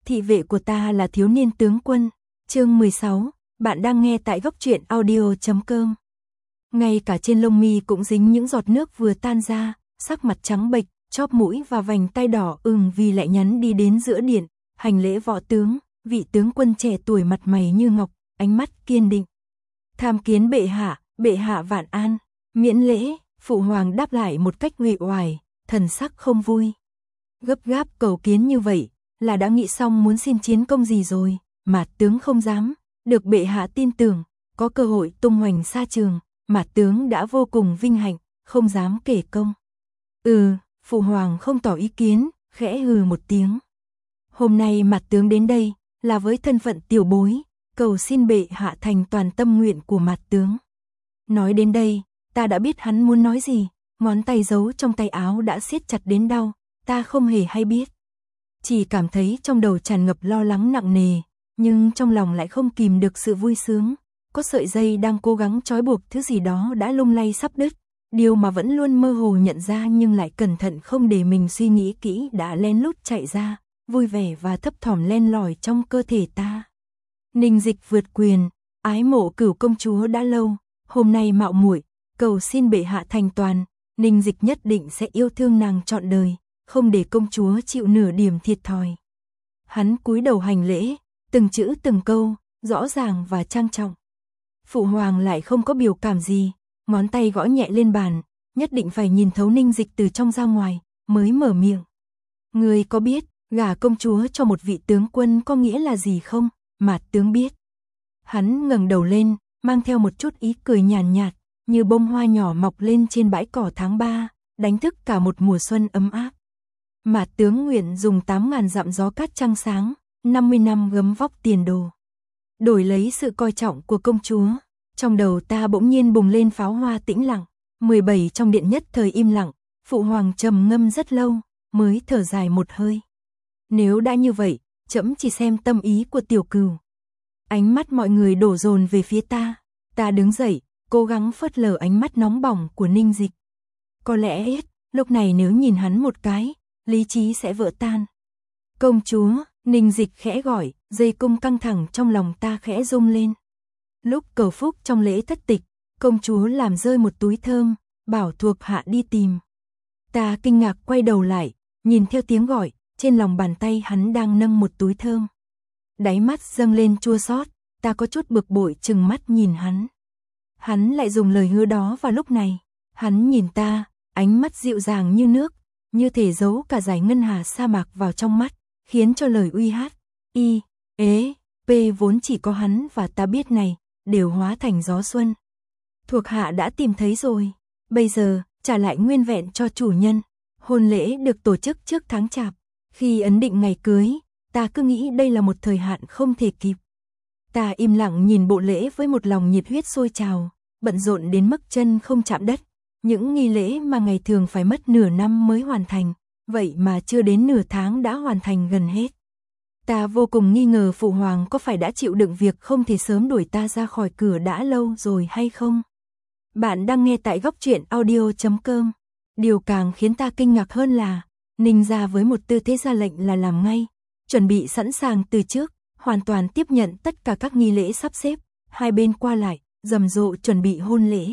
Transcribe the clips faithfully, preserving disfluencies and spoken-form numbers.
Thị vệ của ta là thiếu niên tướng quân. Chương mười sáu, bạn đang nghe tại góc truyện audio chấm com. Ngay cả trên lông mi cũng dính những giọt nước vừa tan ra, sắc mặt trắng bệch, chóp mũi và vành tai đỏ ửng vì lại nhắn đi đến giữa điện, hành lễ võ tướng, vị tướng quân trẻ tuổi mặt mày như ngọc, ánh mắt kiên định. Tham kiến bệ hạ, bệ hạ vạn an, miễn lễ, phụ hoàng đáp lại một cách uể oải, thần sắc không vui. Gấp gáp cầu kiến như vậy, là đã nghĩ xong muốn xin chiến công gì rồi, mà tướng không dám, được bệ hạ tin tưởng, có cơ hội tung hoành xa trường, mà tướng đã vô cùng vinh hạnh, không dám kể công. Ừ, phụ hoàng không tỏ ý kiến, khẽ hừ một tiếng. Hôm nay mặt tướng đến đây, là với thân phận tiểu bối, cầu xin bệ hạ thành toàn tâm nguyện của mặt tướng. Nói đến đây, ta đã biết hắn muốn nói gì, ngón tay giấu trong tay áo đã siết chặt đến đau, ta không hề hay biết. Chỉ cảm thấy trong đầu tràn ngập lo lắng nặng nề, nhưng trong lòng lại không kìm được sự vui sướng, có sợi dây đang cố gắng trói buộc thứ gì đó đã lung lay sắp đứt, điều mà vẫn luôn mơ hồ nhận ra nhưng lại cẩn thận không để mình suy nghĩ kỹ đã lén lút chạy ra, vui vẻ và thấp thỏm len lỏi trong cơ thể ta. Ninh Dịch vượt quyền, ái mộ Cửu công chúa đã lâu, hôm nay mạo muội cầu xin bệ hạ thành toàn, Ninh Dịch nhất định sẽ yêu thương nàng trọn đời, không để công chúa chịu nửa điểm thiệt thòi. Hắn cúi đầu hành lễ, từng chữ từng câu, rõ ràng và trang trọng. Phụ hoàng lại không có biểu cảm gì, ngón tay gõ nhẹ lên bàn, nhất định phải nhìn thấu Ninh Dịch từ trong ra ngoài, mới mở miệng. Ngươi có biết, gả công chúa cho một vị tướng quân có nghĩa là gì không? Mạt tướng biết. Hắn ngẩng đầu lên, mang theo một chút ý cười nhàn nhạt, nhạt, như bông hoa nhỏ mọc lên trên bãi cỏ tháng ba, đánh thức cả một mùa xuân ấm áp. Mạt tướng nguyện dùng tám ngàn dặm gió cát trăng sáng, năm mươi năm gấm vóc tiền đồ, đổi lấy sự coi trọng của công chúa. Trong đầu ta bỗng nhiên bùng lên pháo hoa tĩnh lặng, mười bảy trong điện nhất thời im lặng, phụ hoàng trầm ngâm rất lâu, mới thở dài một hơi. Nếu đã như vậy, trẫm chỉ xem tâm ý của tiểu cừu. Ánh mắt mọi người đổ dồn về phía ta, ta đứng dậy, cố gắng phớt lờ ánh mắt nóng bỏng của Ninh Dịch. Có lẽ lúc này nếu nhìn hắn một cái, lý trí sẽ vỡ tan. Công chúa, Ninh Dịch khẽ gọi, dây cung căng thẳng trong lòng ta khẽ rung lên. Lúc cầu phúc trong lễ thất tịch, công chúa làm rơi một túi thơm, bảo thuộc hạ đi tìm. Ta kinh ngạc quay đầu lại, nhìn theo tiếng gọi, trên lòng bàn tay hắn đang nâng một túi thơm. Đáy mắt dâng lên chua xót, ta có chút bực bội trừng mắt nhìn hắn. Hắn lại dùng lời hứa đó vào lúc này. Hắn nhìn ta, ánh mắt dịu dàng như nước, như thể giấu cả dải ngân hà sa mạc vào trong mắt, khiến cho lời uy hát, y, ế, p vốn chỉ có hắn và ta biết này, đều hóa thành gió xuân. Thuộc hạ đã tìm thấy rồi, bây giờ, trả lại nguyên vẹn cho chủ nhân. Hôn lễ được tổ chức trước tháng chạp, khi ấn định ngày cưới, ta cứ nghĩ đây là một thời hạn không thể kịp. Ta im lặng nhìn bộ lễ với một lòng nhiệt huyết sôi trào, bận rộn đến mức chân không chạm đất. Những nghi lễ mà ngày thường phải mất nửa năm mới hoàn thành, vậy mà chưa đến nửa tháng đã hoàn thành gần hết. Ta vô cùng nghi ngờ phụ hoàng có phải đã chịu đựng việc không thể sớm đuổi ta ra khỏi cửa đã lâu rồi hay không. Bạn đang nghe tại góc truyện audio chấm com. Điều càng khiến ta kinh ngạc hơn là, Ninh gia với một tư thế ra lệnh là làm ngay, chuẩn bị sẵn sàng từ trước, hoàn toàn tiếp nhận tất cả các nghi lễ sắp xếp, hai bên qua lại, rầm rộ chuẩn bị hôn lễ.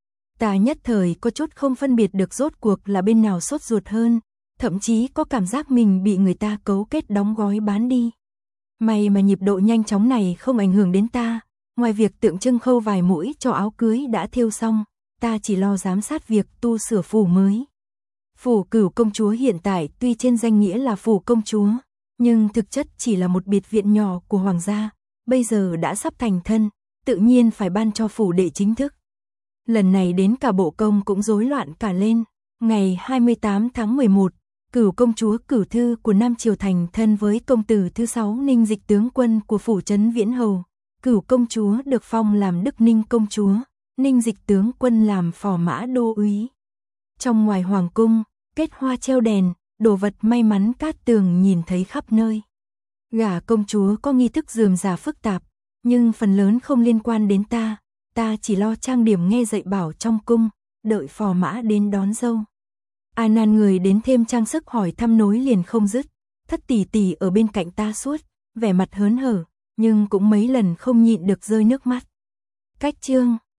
Ta nhất thời có chút không phân biệt được rốt cuộc là bên nào sốt ruột hơn, thậm chí có cảm giác mình bị người ta cấu kết đóng gói bán đi. May mà nhịp độ nhanh chóng này không ảnh hưởng đến ta, ngoài việc tượng trưng khâu vài mũi cho áo cưới đã thêu xong, ta chỉ lo giám sát việc tu sửa phủ mới. Phủ Cửu công chúa hiện tại tuy trên danh nghĩa là phủ công chúa, nhưng thực chất chỉ là một biệt viện nhỏ của hoàng gia, bây giờ đã sắp thành thân, tự nhiên phải ban cho phủ đệ chính thức. Lần này đến cả bộ công cũng rối loạn cả lên. Ngày hai mươi tám tháng mười một, Cửu công chúa Cửu Thư của Nam Triều thành thân với công tử thứ sáu Ninh Dịch tướng quân của phủ trấn Viễn Hầu. Cửu công chúa được phong làm Đức Ninh công chúa, Ninh Dịch tướng quân làm phò mã đô úy. Trong ngoài hoàng cung, kết hoa treo đèn, đồ vật may mắn cát tường nhìn thấy khắp nơi. Gả công chúa có nghi thức rườm rà phức tạp, nhưng phần lớn không liên quan đến ta, ta chỉ lo trang điểm nghe dạy bảo trong cung, đợi phò mã đến đón dâu. Ai nan người đến thêm trang sức hỏi thăm nối liền không dứt, Thất tỷ tỷ ở bên cạnh ta suốt, vẻ mặt hớn hở, nhưng cũng mấy lần không nhịn được rơi nước mắt. Cách chương